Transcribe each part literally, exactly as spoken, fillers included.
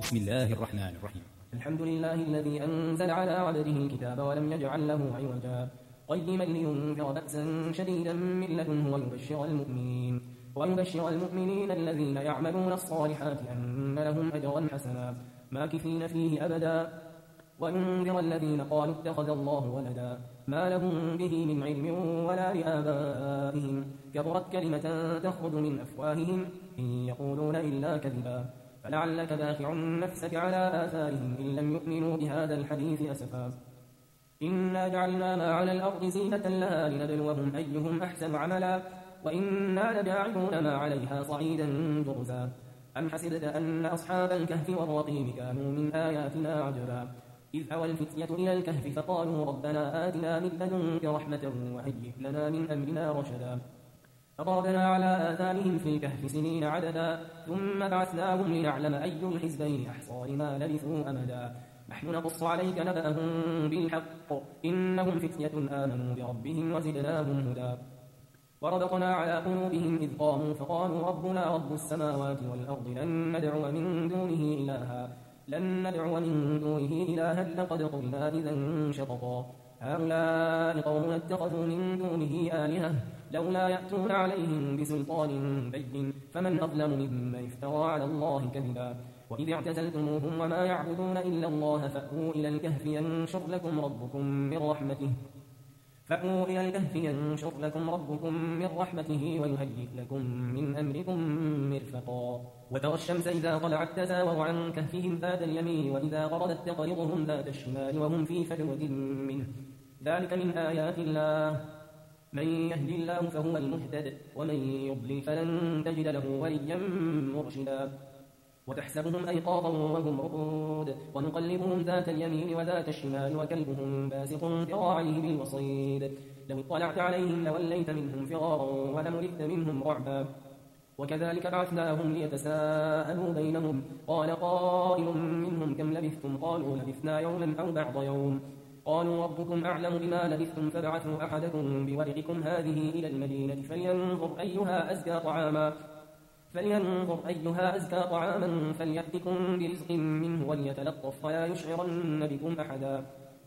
بسم الله الرحمن الرحيم. الحمد لله الذي أنزل على عبده الكتاب ولم يجعل له عوجا قيما لينذر بأسا شديدا من لدنه ويبشر المؤمنين ويبشر المؤمنين الذين يعملون الصالحات أن لهم أجرا حسنا ماكثين فيه أبدا وينذر الذين قالوا اتخذ الله ولدا ما لهم به من علم ولا لآبائهم كبرت كلمة تخرج من أفواههم إن يقولون إلا كذبا فلعلك باخع نفسك على آثارهم إن لم يؤمنوا بهذا الحديث أسفا إنا جعلنا ما على الأرض زينة لها لنبلوهم أيهم أحسن عملا وإنا لجاعلون ما عليها صعيدا جرزا أم حسبت أن أصحاب الكهف والرقيم كانوا من آياتنا عجبا إذ أوى الفتية إلى الكهف فقالوا ربنا آتنا من لدنك رحمة وهيئ لنا من أمرنا رشدا فضربنا على آثارهم في الكهف سنين عددا ثم بعثناهم لنعلم أي الحزبين أحصى لما لبثوا أمدا نحن نقص عليك نبأهم بالحق إنهم فتية آمنوا بربهم وزدناهم هدى وربطنا على قلوبهم إذ قاموا فقالوا ربنا رب السماوات والأرض لن ندعو من دونه إلها لن ندعو من دونه إلها لقد قلنا إذا شططا هؤلاء قوم اتخذوا من دونه آلهة لولا يأتون عليهم بسلطان بين فمن أظلم ممن افترى على الله كذبا وإذ اعتزلتموهم وما يعبدون إلا الله فأووا إلى الكهف ينشر لكم ربكم من رحمته فأووا إلى الكهف ينشر لكم ربكم من رحمته ويهيئ لكم من أمركم مرفقا وترى الشمس إذا طلعت تزاور عن كهفهم ذات اليمين وإذا غربت تقرضهم ذات الشمال وهم في فجوة منه ذلك من آيات الله من يهدي الله فهو المهتد ومن يضلل فلن تجد له وليا مرشدا وتحسبهم أيقاظا وهم رقود ونقلبهم ذات اليمين وذات الشمال وكلبهم باسط ذراعيه بالوصيد لو اطلعت عليهم لوليت منهم فرارا ولملئت منهم رعبا وكذلك بعثناهم ليتساءلوا بينهم قال قائل منهم كم لبثتم قالوا لبثنا يوما أو بعض يوم قالوا ربكم أعلم بما لبثتم فبعثوا أحدكم بورقكم هذه إلى المدينة فلينظر أيها أزكى طعاما فلينظر أيها أزكى طعاما فليأتكم برزق منه وليتلطف ولا يشعرن بكم أحدا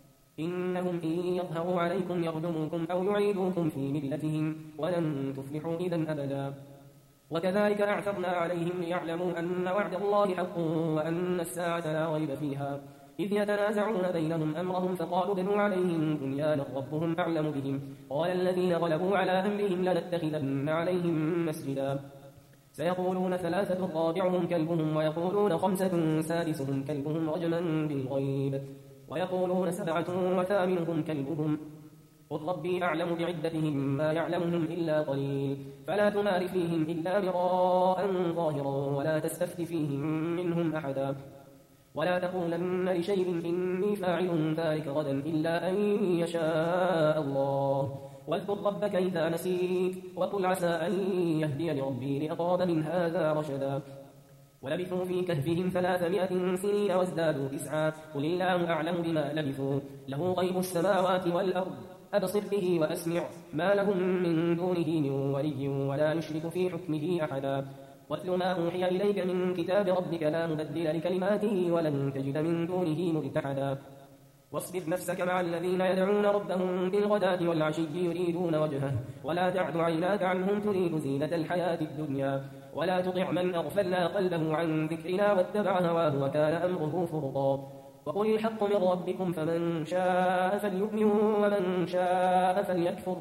إنهم إن يظهروا عليكم يرجموكم أو يعيدوكم في ملتهم ولن تفلحوا إذا أبدا وكذلك أعثرنا عليهم ليعلموا أن وعد الله حق وأن الساعة لا ريب فيها إذ يتنازعون بينهم أمرهم فقالوا ابنوا عليهم بنيانا ربهم أعلم بهم قال الذين غلبوا على أمرهم لنتخذن عليهم مسجدا سيقولون ثلاثة رابعهم كلبهم ويقولون خمسة سادسهم كلبهم رجما بالغيب ويقولون سبعة وثامنهم كلبهم قل ربي أعلم بعدتهم ما يعلمهم إلا قليل فلا تمار فيهم إلا مراء ظاهرا ولا تستفت فيهم منهم أحدا ولا تقولن لشيء إني فاعل ذلك غدا إلا أن يشاء الله واذكر ربك إذا نسيت وقل عسى أن يهدي لربي لأقرب من هذا رشدا ولبثوا في كهفهم ثلاثمائة سنين وازدادوا تسعا قل الله أعلم بما لبثوا له غيب السماوات والأرض أبصر به وأسمع ما لهم من دونه من ولي ولا يشرك في حكمه أحدا واتل ما أوحي إليك من كتاب ربك لا مبدل لكلماته ولن تجد من دونه ملتحدا واصبر نفسك مع الذين يدعون ربهم بالغداة والعشي يريدون وجهه ولا تعد عيناك عنهم تريد زينة الحياة الدنيا ولا تطع من أغفلنا قلبه عن ذكرنا واتبع هواه وكان أمره فرطا وقل الحق من ربكم فمن شاء فليؤمن ومن شاء فليكفر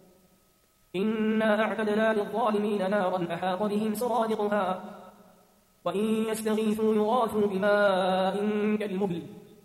إنا أعتدنا للظالمين نارا أحاط بهم سرادقها وإن يستغيثوا يغاثوا بماء كالمهل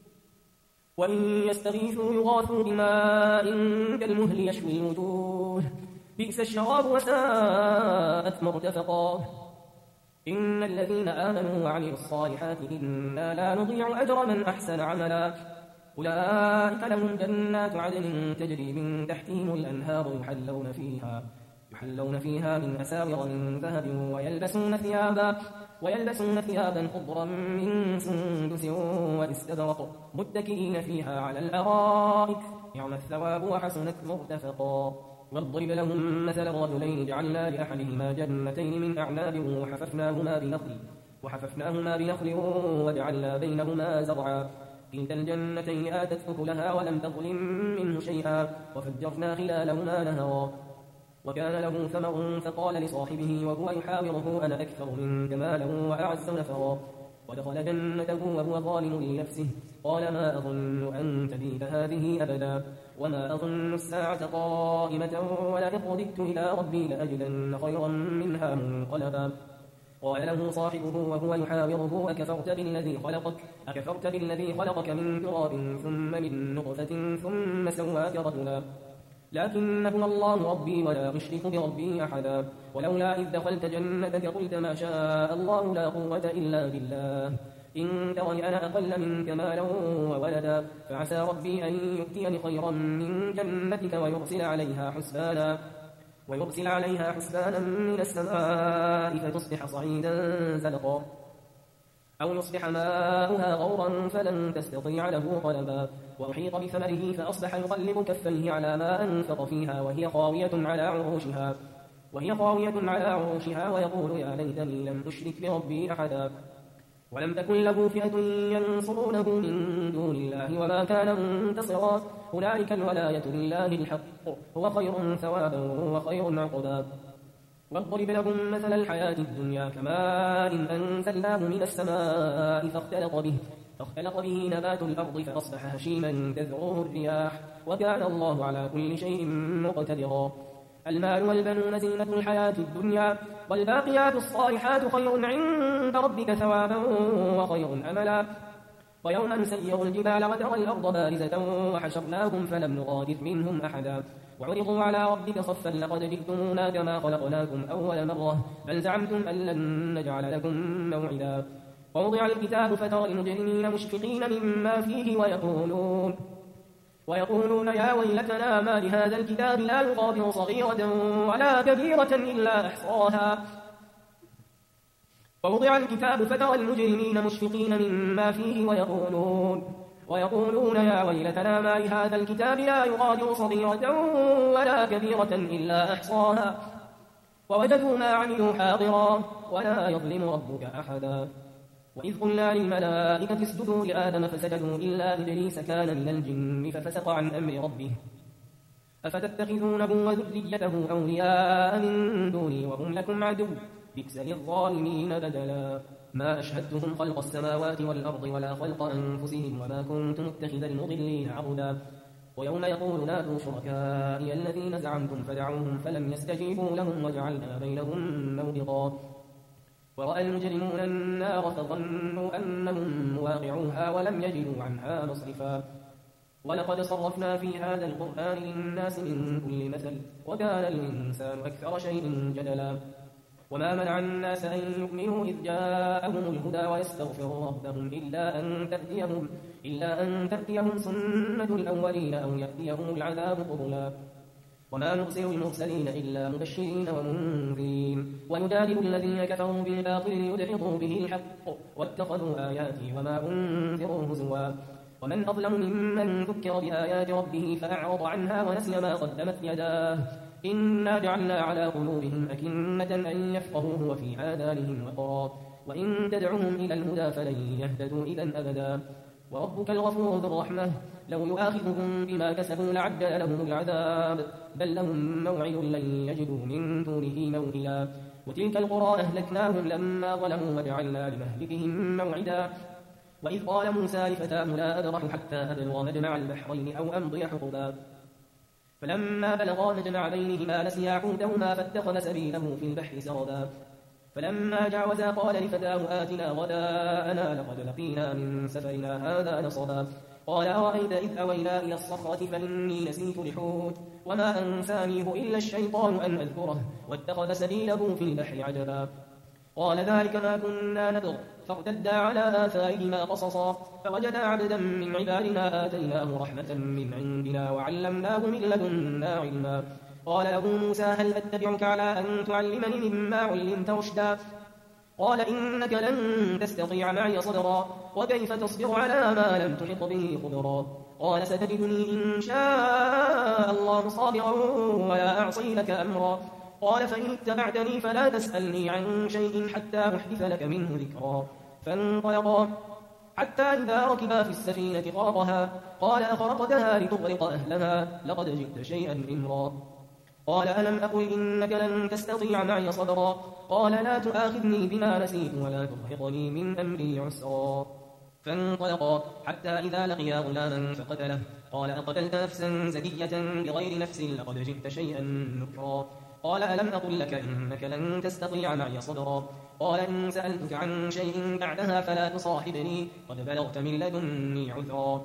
وإن يستغيثوا يغاثوا بماء كالمهل يشوي الوجوه بئس الشراب وساءت مرتفقا إن الذين آمنوا وعملوا الصالحات إنا لا نضيع أجر من أحسن عملا أولئك لهم جنات عدن تجري من تحتهم الأنهار يحلون فيها يحلون فيها من أساور من ذهب ويلبسون ثيابا ويلبسون ثيابا خضرا من سندس واستبرق متكئين فيها على الأرائك نعم الثواب وحسنت مرتفقا واضرب لهم مثل الرجلين جعلنا لأحدهما جنتين من أعناب وحففناهما بنخل وحففناهما بنخل وجعلنا بينهما زرعا كلتا الجنتين آتت أكلها ولم تظلم منه شيئا وفجرنا خلالهما نهرا وكان له ثمر فقال لصاحبه وهو يحاوره أنا أكثر منك مالا وأعز نفرا ودخل جنته وهو ظالم لنفسه قال ما أظن أن تبيد هذه أبدا وما أظن الساعة قائمة ولئن رددت إلى ربي لأجدن خيرا منها منقلبا قال له صاحبه وهو يحاوره أكفرت بالذي خلقك أكفرت بالذي خلقك من تراب ثم من نطفة ثم سواك رجلا لكن هو الله ربي ولا أشرك بربي أحدا ولولا إذ دخلت جنتك قلت ما شاء الله لا قوة إلا بالله إن ترني أنا أقل منك مالا وولدا فعسى ربي أن يؤتيني خيرا من جنتك ويرسل عليها حسبانا ويرسل عليها حسبانا من السماء فتصبح صعيدا زلقا أو يصبح ماؤها غورا فلن تستطيع له طلبا وأحيط بثمره فأصبح يقلب كفيه على ما أنفق فيها وهي خاوية على عروشها وهي خاوية على عروشها ويقول يا ليتني لم أشرك بربي أحدا ولم تكن له فئة ينصرونه من دون الله وما كان منتصرا أولئك الولاية لله الحق هو خير ثوابا وخير عقبا واضرب لهم مثل الحياة الدنيا كماء أنزلناه من السماء فاختلط به فاختلط به نبات الأرض فأصبح هشيما تذروه الرياح وكان الله على كل شيء مقتدرا المال والبنون زينة الحياة الدنيا والباقيات الصالحات خير عند ربك ثوابا وخير أملا ويوم نسير الجبال وترى الأرض بارزة وحشرناهم فلم نغادر منهم أحدا وعرضوا على ربك صفا لقد جئتمونا كما خلقناكم أول مرة بل زعمتم أن لن نجعل لكم موعدا ووضع الكتاب فترى المجرمين مشفقين مما فيه ويقولون ويقولون يا ويلتنا ما لهذا الكتاب لا يغادر صغيرة ولا كبيرة إلا أحصاها ووضع الكتاب فترى المجرمين مشفقين مما فيه ويقولون ويقولون يا ويلتنا ما لهذا الكتاب لا يغادر صغيرة ولا كبيرة إلا أحصاها ووجدوا ما عملوا حاضرا ولا يظلم ربك أحدا وإذ قلنا للملائكة اسجدوا لآدم فسجدوا إلا إبليس كان من الجن ففسق عن أمر ربه أفتتخذونه وذريته أولياء من دوني وهم لكم عدو بئس للظالمين بدلا ما أشهدتهم خلق السماوات والأرض ولا خلق أنفسهم وما كنت متخذ المضلين عضدا ويوم يقول نادوا شركائي الذين زعمتم فدعوهم فلم يستجيبوا لهم وجعلنا بينهم موبقا ورأى المجرمون النار فظنوا أنهم مواقعوها ولم يجدوا عنها مصرفا ولقد صرفنا في هذا القرآن للناس من كل مثل وكان الإنسان أكثر شيء جدلا وما منع الناس أن يؤمنوا إذ جاءهم الهدى ويستغفروا ربهم إلا أن تأتيهم, إلا أن تأتيهم سنة الأولين أو يأتيهم العذاب قبلا وما نرسل المرسلين إلا مبشرين ومنذرين ويجادل الذين كفروا بالباطل ليدحضوا به الحق واتخذوا آياتي وما أنذروا هزوا ومن أظلم ممن ذكر بآيات ربه فأعرض عنها ونسي ما قدمت يداه إنا جعلنا على قلوبهم أكنة أن يفقهوه وفي آذانهم وقرا وإن تدعهم إلى الهدى فلن يهتدوا إذا أبدا وربك الغفور ذو الرحمة لو يؤاخذهم بما كسبوا لعجل لهم العذاب بل لهم موعد لن يجدوا من دونه موئلا وتلك القرى أهلكناهم لما ظلموا وجعلنا لمهلكهم موعدا وإذ قال موسى لفتاه لا أبرح حتى أبلغ مجمع البحرين أو أمضي حقبا فلما بلغا مجمع بينهما نسيا حوتهما فاتخذ سبيله في البحر سربا فلما جاوزا قال لفتاه آتنا غداءنا لقد لقينا من سفرنا هذا نصبا قال أرأيت إذ أوينا إلى الصخرة فإني نسيت الحوت وما أنسانيه إلا الشيطان أن أذكره واتخذ سبيله في البحر عجبا قال ذلك ما كنا نبغ فارتدا على آثارهما قصصا فوجدا عبدا من عبادنا آتيناه رحمة من عندنا وعلمناه من لدنا علما قال له موسى هل أتبعك على أن تعلمني مما علمت رشدا قال إنك لن تستطيع معي صبرا وكيف تصبر على ما لم تحط به خبرا قال ستجدني إن شاء الله صابرا ولا أعصي لك أمرا قال فإن اتبعتني فلا تسألني عن شيء حتى أحدث لك منه ذكرا. فانطلقا حتى إذا ركبا في السفينة خرقها قال أخرقتها لتغرق أهلها لقد جئت شيئا إمرا. قال ألم أقل إنك لن تستطيع معي صبرا. قال لا تؤاخذني بما نسيت ولا ترهقني من أمري عسرا. فانطلقا حتى إذا لقيا غلاما فقتله قال أقتلت نفسا زكية بغير نفس لقد جئت شيئا نكرا. قال ألم أقل لك إنك لن تستطيع معي صبرا. قال إن سألتك عن شيء بعدها فلا تصاحبني قد بلغت من لدني عذرا.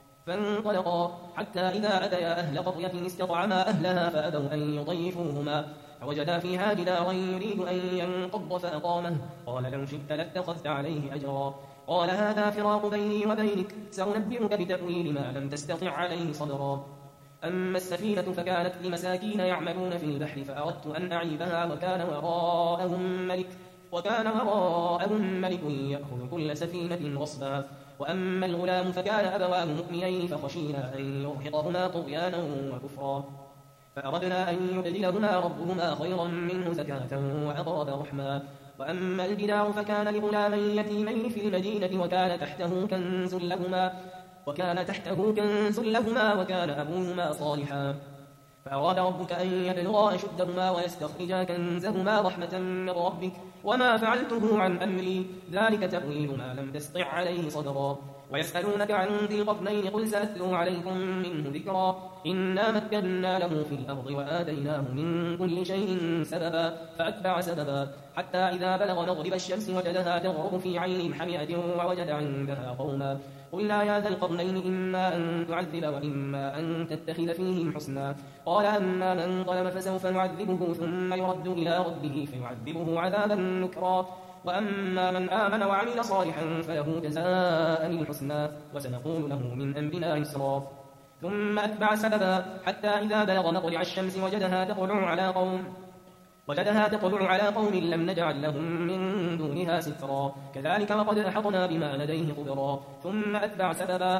فانطلقا حتى إذا أتيا أهل قرية استطعما أهلها فأبوا أن يضيفوهما فوجدا فيها جدارا يريد أن ينقض فأقامه قال لو شئت لاتخذت عليه أجرا. قال هذا فراق بيني وبينك سأنبئك بتأويل ما لم تستطع عليه صبرا. أما السفينة فكانت لمساكين يعملون في البحر فأردت أن أعيبها وكان وراءهم ملك وكان وراءهم ملك يأخذ كل سفينة غصبا. وأما الغلام فكان أبواه مؤمنين فخشينا أن يرهقهما طغيانا وكفرا فأردنا أن يبدلهما ربهما خيرا منه زكاة وأقرب رحما. وأما الجدار فكان لغلامين يتيمين في المدينة وكان تحته كنز لهما وكان تحته كنز لهما وكان أبوهما صالحا فأراد ربك أن يبلغا أشدهما ويستخرجا كنزهما رحمة من ربك وما فعلته عن أمري ذلك تأويل ما لم تستطع عليه صبرا. ويسألونك عن ذي القرنين قل سأتلو عليكم منه ذكرا. إنا مكنا له في الأرض وآتيناه من كل شيء سببا فأتبع سببا حتى إذا بلغ مغرب الشمس وجدها تغرب في عين حمئة ووجد عندها قوما قلنا يا ذا القرنين إما أن تعذب وإما أن تتخذ فيهم حسنا. قال أما من ظلم فسوف نعذبه ثم يرد إلى ربه فيعذبه عذابا نكرا. وأما من آمن وعمل صالحا فله جزاء الحسنى وسنقول له من أمرنا يسرا. ثم أتبع سببا حتى إذا بلغ مطلع الشمس وجدها تطلع على قوم وجدها تطلع على قوم لم نجعل لهم من دونها سترا كذلك وقد أحطنا بما لديه خبرا. ثم أتبع سببا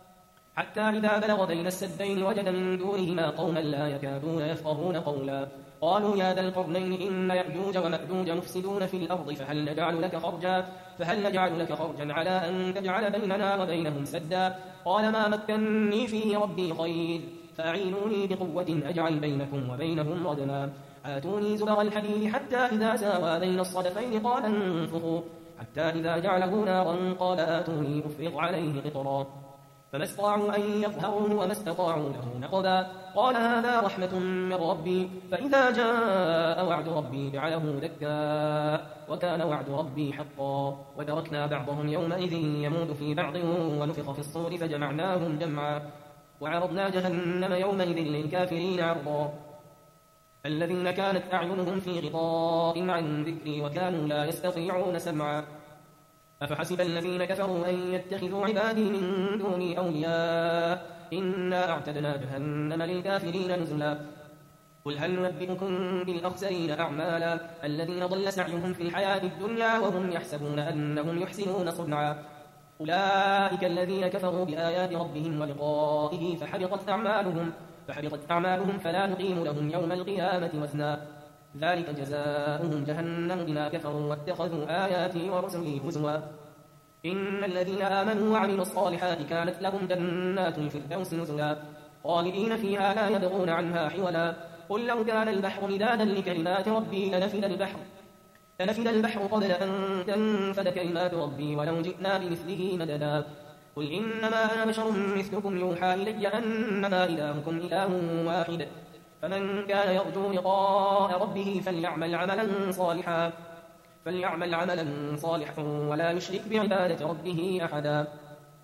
حتى إذا بلغ بين السدين وجد من دونهما قوما لا يكادون يفقهون قولا قالوا يا ذا القرنين إن يأجوج ومأجوج مفسدون في الأرض فهل نجعل لك خرجا فهل نجعل لك خرجا على أن تجعل بيننا وبينهم سدا. قال ما مكنني فيه ربي خير فأعينوني بقوة أجعل بينكم وبينهم ردما. آتوني زبر الحديد حتى إذا ساوى بين الصدفين قال انفخوا حتى إذا جعله نارا قال آتوني أفرغ عليه قطرا فما استطاعوا أن يظهروه وما استطاعوا له نقبا. قال هذا رحمة من ربي فإذا جاء وعد ربي جعله دكا وكان وعد ربي حقا. وتركنا بعضهم يومئذ يموت في بعض ونفخ في الصور فجمعناهم جمعا وعرضنا جهنم يومئذ للكافرين عرضا. الذين كانت أعينهم في غطاء عن ذكري وكانوا لا يستطيعون سمعا. أفحسب الذين كفروا أن يتخذوا عبادي من دوني أولياء إنا أعتدنا جهنم للكافرين نزلا. قل هل ننبئكم بالأخسرين أعمالا الذين ضل سعيهم في الحياة الدنيا وهم يحسبون أنهم يحسنون صنعا. أولئك الذين كفروا بآيات ربهم ولقائه فحبطت أعمالهم فحبطت أعمالهم فلا نقيم لهم يوم القيامة وزنا. ذلك جزاؤهم جهنم بما كفروا واتخذوا آياتي ورسلي هزوا. إن الذين آمنوا وعملوا الصالحات كانت لهم جنات الفردوس نزلا خالدين فيها لا يبغون عنها حولا. قل لو كان البحر مدادا لكلمات ربي لنفد البحر لنفد البحر قبل أن تنفد كلمات ربي ولو جئنا بمثله مددا. قل إنما أنا بشر مثلكم يوحى إلي أنما إلهكم إله واحد فمن كان يرجو لقاء ربه فليعمل عملا صالحا فليعمل عملا صالحا ولا يشرك بعبادة ربه أحدا.